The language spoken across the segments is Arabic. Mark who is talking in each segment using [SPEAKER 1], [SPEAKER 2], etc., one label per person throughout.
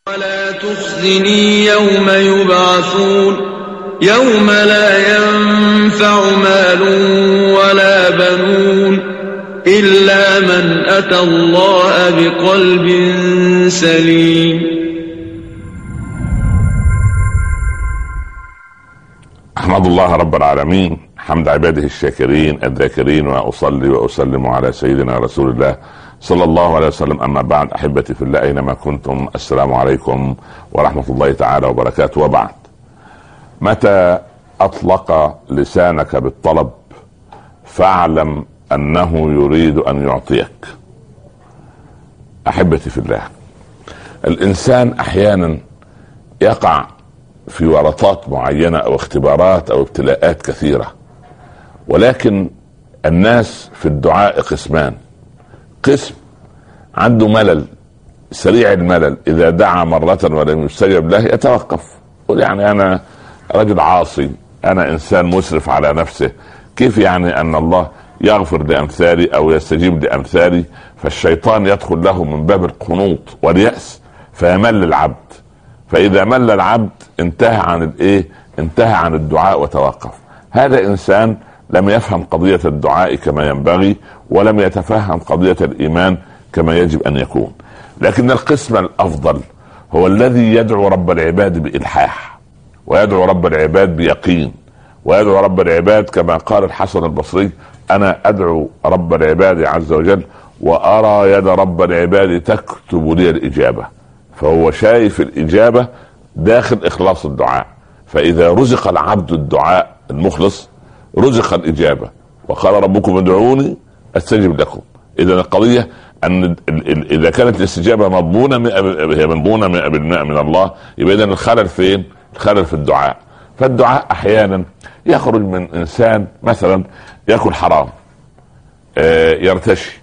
[SPEAKER 1] ولا تخزني يوم يبعثون يوم لا ينفع مال ولا بنون إلا من أتى الله بقلب سليم.
[SPEAKER 2] أحمد الله رب العالمين حمد عباده الشاكرين الذاكرين، وأصلي وأسلم على سيدنا رسول الله صلى الله عليه وسلم. أما بعد، أحبتي في الله أينما كنتم، السلام عليكم ورحمة الله تعالى وبركاته. وبعد، متى أطلق لسانك بالطلب فاعلم أنه يريد أن يعطيك. أحبتي في الله، الإنسان أحيانا يقع في ورطات معينة أو اختبارات أو ابتلاءات كثيرة، ولكن الناس في الدعاء قسمان: قسم عنده ملل سريع الملل، إذا دعا مرة ولم يستجب له يتوقف، يقول يعني أنا رجل عاصي، أنا إنسان مسرف على نفسه، كيف يعني أن الله يغفر لأمثالي أو يستجيب لأمثالي؟ فالشيطان يدخل له من باب القنوط واليأس فيمل العبد، فإذا مل العبد انتهى عن انتهى عن الدعاء وتوقف. هذا إنسان لم يفهم قضية الدعاء كما ينبغي، ولم يتفهم قضية الإيمان كما يجب أن يكون. لكن القسم الأفضل هو الذي يدعو رب العباد بإلحاح، ويدعو رب العباد بيقين، ويدعو رب العباد كما قال الحسن البصري: أنا أدعو رب العباد عز وجل وأرى يد رب العباد تكتب لي الإجابة. فهو شايف الإجابة داخل إخلاص الدعاء، فإذا رزق العبد الدعاء المخلص رزق الإجابة، وقال ربكم ادعوني أستجب لكم. إذا القضية أن إذا كانت الاستجابة مضمونة هي مضمونة 100% من الله، يبقى إذا الخلل فين؟ الخلل في الدعاء. فالدعاء أحيانا يخرج من إنسان مثلا يأكل حرام، يرتشي،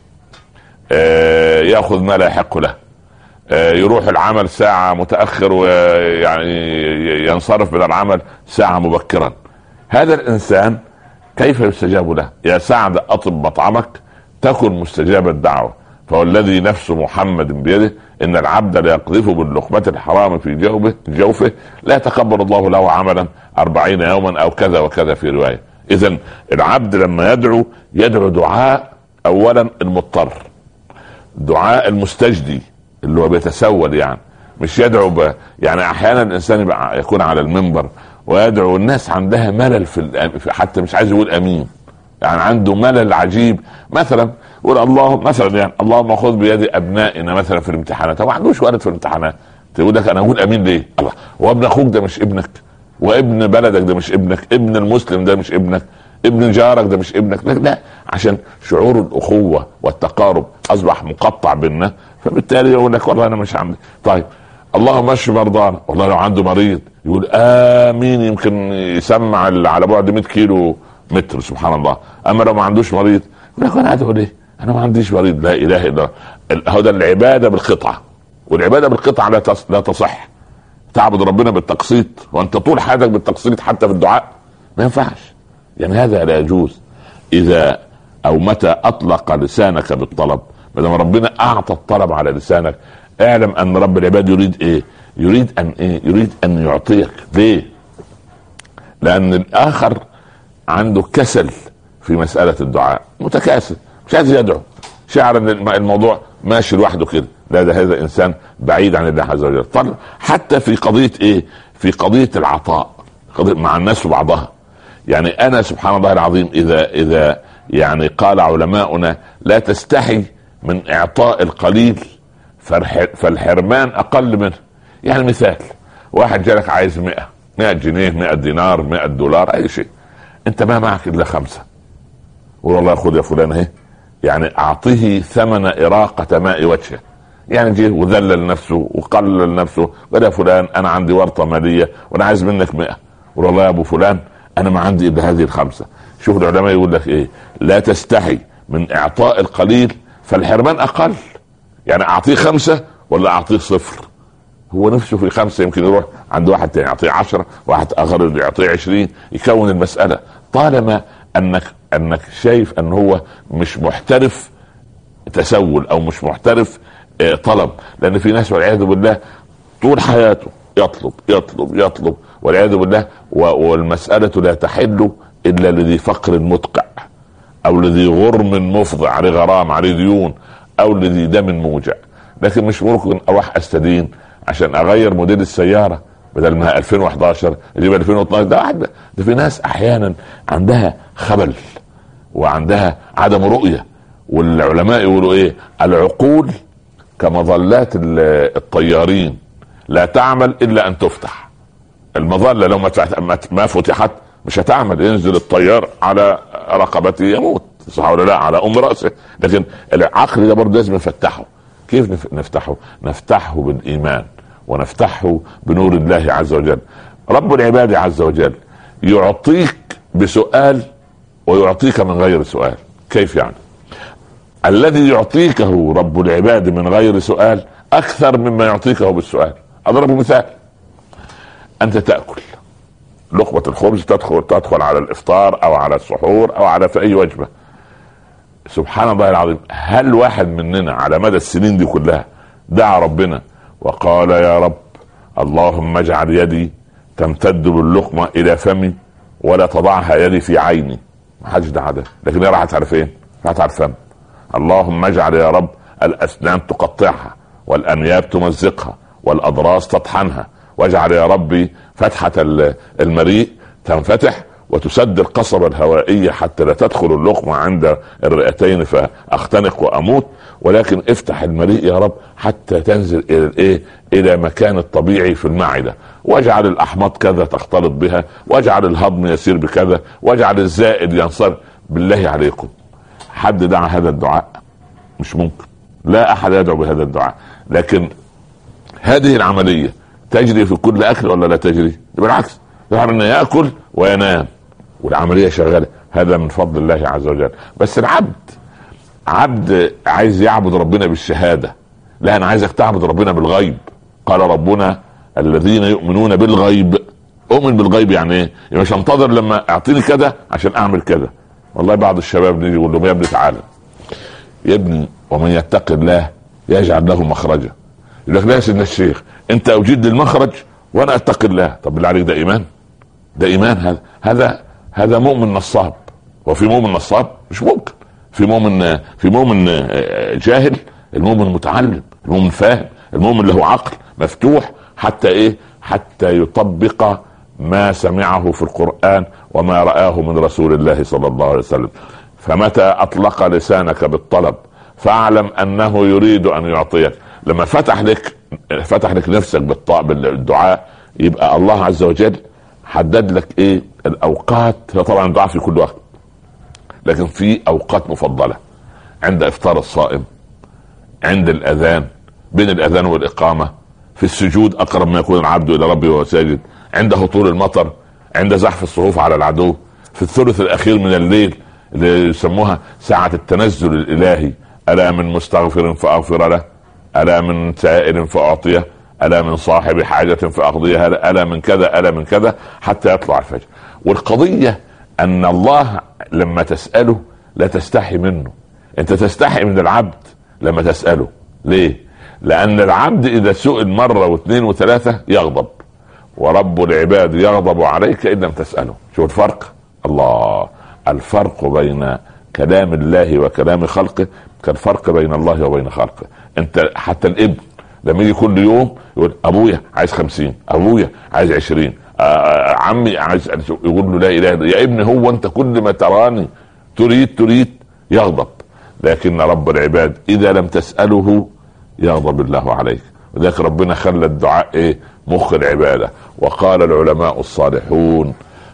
[SPEAKER 2] يأخذ ما لا يحق له، يروح العمل ساعة متأخر ويعني ينصرف من العمل ساعة مبكرا. هذا الإنسان كيف يستجاب له؟ يا سعد أطب مطعمك تكن مستجاب الدعوة، فهو الذي نفس محمد بيده إن العبد ليقذف باللقمة الحرام في جوفه لا يتقبل الله له عملا 40 يوما أو كذا وكذا في رواية. إذن العبد لما يدعو دعاء أولا المضطر، دعاء المستجدي اللي هو بيتسول، يعني مش يدعو يعني أحيانا الإنسان يكون على المنبر ويدعو الناس عندها ملل حتى مش عايز يقول امين، يعني عنده ملل عجيب. مثلا يقول الله مثلا يعني اللهم خذ بيد ابنائنا مثلا في الامتحانات، هو ما عندوش ولد في الامتحانات، تقول لك انا اقول امين ليه؟ الله، وابن اخوك ده مش ابنك، وابن بلدك ده مش ابنك، ابن المسلم ده مش ابنك، ابن جارك ده مش ابنك. لا، عشان شعور الاخوه والتقارب اصبح مقطع بيننا، فبالتالي يقول لك والله انا مش عندي. طيب اللهم اشف مرضانا، والله لو عنده مريض يقول امين، يمكن يسمع على بعد 100 كيلو متر، سبحان الله. اما لو ما عندوش مريض يقول لك انا ادعو ليه؟ انا ما عنديش مريض. لا اله الا الله. هذا العباده بالقطعه، والعباده بالقطعه لا تصح. تعبد ربنا بالتقسيط وانت طول حياتك بالتقسيط حتى في الدعاء، ما ينفعش. يعني هذا لا يجوز. اذا او متى اطلق لسانك بالطلب، ما دام ربنا اعطى الطلب على لسانك، اعلم ان رب العباد يريد ايه؟ يريد ان يعطيك. ليه؟ لان الاخر عنده كسل في مسألة الدعاء، متكاسل، مش عايز يدعو، شعر ان الموضوع ماشي لوحده كده. لا، ده هذا انسان بعيد عن الله عز وجل. طب حتى في قضية في قضية العطاء، مع الناس وبعضها. يعني انا سبحان الله العظيم، اذا يعني قال علماؤنا لا تستحي من اعطاء القليل فالحرمان اقل منه. يعني مثال، واحد جالك عايز 100 جنيه، 100 دينار، 100 دولار، اي شيء، انت ما معك الا 5، والله خذ يا فلان اهي، يعني اعطيه ثمن اراقة ماء وجهه. يعني جه وذلل نفسه وقلل نفسه، قال يا فلان انا عندي ورطة مالية وانا عايز منك 100، والله يا ابو فلان انا ما عندي الا هذه ال5. شوف العلماء يقول لك ايه؟ لا تستحي من اعطاء القليل فالحرمان اقل. يعني اعطيه 5 ولا اعطيه 0؟ هو نفسه في 5، يمكن يروح عند واحد تاني يعطيه 10، واحد اخر يعطيه 20، يكون المسألة. طالما انك شايف ان هو مش محترف تسول او مش محترف طلب. لان في ناس والعياذ بالله طول حياته يطلب يطلب يطلب والعياذ بالله، والمسألة لا تحل إلا لذي فقر مدقع، أو لذي غرم مفضع، عليه غرام، عليه ديون، أو لذي دم موجع. لكن مش ممكن أروح أستدين عشان أغير موديل السيارة، بدل ما 2011 اجيب 2012. ده في ناس أحيانا عندها خبل وعندها عدم رؤية. والعلماء يقولوا إيه؟ العقول كمظلات الطيارين، لا تعمل إلا أن تفتح. المظلة لو ما فتحت مش هتعمل، ينزل الطيار على رقبته يموت، صح ولا لا؟ على رأسه. لكن العقل ده برضه لازم نفتحه. كيف نفتحه؟ نفتحه بالإيمان، ونفتحه بنور الله عز وجل. رب العباد عز وجل يعطيك بسؤال ويعطيك من غير سؤال. كيف يعني؟ الذي يعطيكه رب العباد من غير سؤال أكثر مما يعطيكه بالسؤال. أضرب مثال: أنت تأكل لقمة الخبز، تدخل على الإفطار أو على السحور أو على في أي وجبة. سبحان الله العظيم، هل واحد مننا على مدى السنين دي كلها دعا ربنا وقال يا رب اللهم اجعل يدي تمتد باللقمة إلى فمي ولا تضعها يدي في عيني؟ ما حدش دعا ده. لكن هي راحت على فين؟ راحت على الفم. اللهم اجعل يا رب الأسنان تقطعها والأنياب تمزقها والأضراس تطحنها، واجعل يا ربي فتحة المريء تنفتح وتسد القصبة الهوائية حتى لا تدخل اللقمة عند الرئتين فأختنق وأموت، ولكن افتح المريء يا رب حتى تنزل إلى إلى مكان الطبيعي في المعدة، واجعل الأحماض كذا تختلط بها، واجعل الهضم يسير بكذا، واجعل الزائد ينصرف. بالله عليكم، حد دعا هذا الدعاء؟ مش ممكن. لا أحد يدعو بهذا الدعاء. لكن هذه العملية تجري في كل أكل ولا لا تجري؟ بالعكس، يعرف أنه يأكل وينام والعملية شغالة. هذا من فضل الله عز وجل. بس عبد عايز يعبد ربنا بالشهادة. لا، أنا عايزك تعبد ربنا بالغيب. قال ربنا الذين يؤمنون بالغيب. أؤمن بالغيب يعني إيه؟ يعني مش انتظر لما أعطيني كذا عشان أعمل كذا. والله بعض الشباب نيجي يقول لهم يا ابني تعالى يا ابني، ومن يتق الله يجعل له مخرجا. يقول لك لا يا سيدنا الشيخ، انت اوجد المخرج وانا اتقي الله. طب بالله عليك، ده ايمان؟ ده ايمان؟ هذا مؤمن نصاب. وفي مؤمن نصاب مش ممكن. في مؤمن جاهل، المؤمن متعلم، المؤمن فاهم، المؤمن له عقل مفتوح حتى ايه؟ حتى يطبق ما سمعه في القرآن وما رآه من رسول الله صلى الله عليه وسلم. فمتى أطلق لسانك بالطلب فاعلم أنه يريد أن يعطيك. لما فتح لك نفسك بالدعاء، يبقى الله عز وجل حدد لك ايه الأوقات. طبعا الدعاء في كل وقت، لكن في أوقات مفضلة: عند إفطار الصائم، عند الأذان، بين الأذان والإقامة، في السجود أقرب ما يكون العبد إلى ربه وهو ساجد، عند هطول المطر، عند زحف الصفوف على العدو، في الثلث الأخير من الليل اللي يسموها ساعة التنزل الإلهي: ألا من مستغفر فأغفر له، ألا من سائل فأعطيه، ألا من صاحب حاجة فأقضيها، ألا من كذا، ألا من كذا، حتى يطلع الفجر. والقضية أن الله لما تسأله لا تستحي منه. أنت تستحي من العبد لما تسأله. ليه؟ لأن العبد إذا سئل مرة واثنين وثلاثة يغضب، ورب العباد يغضب عليك إن لم تسأله. شو الفرق؟ الله، الفرق بين كلام الله وكلام خلقه كالفرق بين الله وبين خلقه. انت حتى الابن لما يجي كل يوم يقول ابويا عايز 50، ابويا عايز 20، عمي عايز، يقول له لا اله الا يا ابني، هو انت كل ما تراني تريد يغضب. لكن رب العباد اذا لم تسأله يغضب الله عليك. وذلك ربنا خلى الدعاء ايه؟ مخ العبادة. وقال العلماء الصالحون: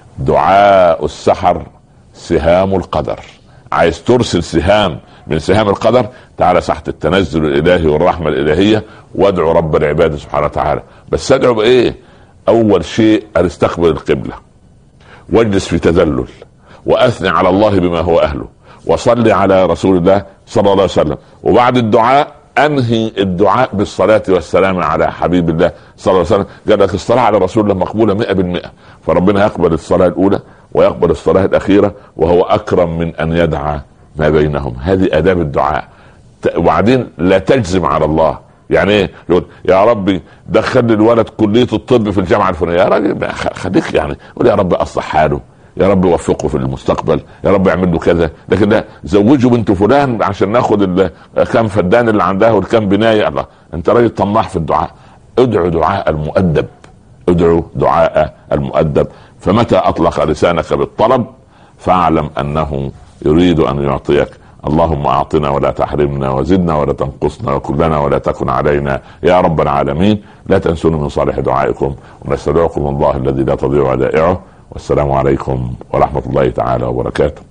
[SPEAKER 2] دعاء السحر سهام القدر. عايز ترسل سهام من سهام القدر، تعالى ساحة التنزل الالهي والرحمة الالهية وادعو رب العباد سبحانه وتعالى. بس ادعو بايه؟ اول شيء ان استقبل القبلة، واجلس في تذلل، واثني على الله بما هو اهله، وصلي على رسول الله صلى الله عليه وسلم. وبعد الدعاء انهي الدعاء بالصلاة والسلام على حبيب الله صلى الله عليه وسلم. قال لك الصلاة على رسول الله مقبولة 100%. فربنا يقبل الصلاة الاولى ويقبل الصلاة الاخيرة، وهو اكرم من ان يدعى ما بينهم. هذه اداب الدعاء. وبعدين لا تجزم على الله، يعني ايه؟ يقول يا ربي دخل لي الولد كليه الطب في الجامعه الفلانيه. يا راجل خليك يعني قول يا رب اصلح حاله، يا رب وفقه في المستقبل، يا رب اعمل له كذا. لكن لا زوجه بنت فلان عشان ناخد كم فدان اللي عندها والكم بنايه. الله، انت راجل طماح في الدعاء. ادعو دعاء المؤدب، ادعو دعاء المؤدب. فمتى اطلق لسانك بالطلب فاعلم انه يريد ان يعطيك. اللهم اعطنا ولا تحرمنا، وزدنا ولا تنقصنا، وكلنا ولا تكن علينا يا رب العالمين. لا تنسوني من صالح دعائكم، ونستودعكم الله الذي لا تضيع ودائعه. والسلام عليكم ورحمة الله تعالى وبركاته.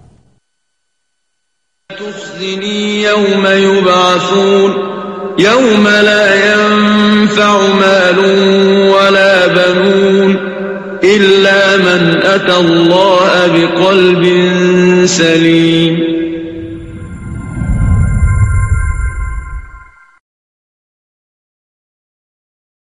[SPEAKER 1] تخزني يوم يبعثون يوم لا ينفع مال ولا بنون إلا من أتى الله بقلب سليم.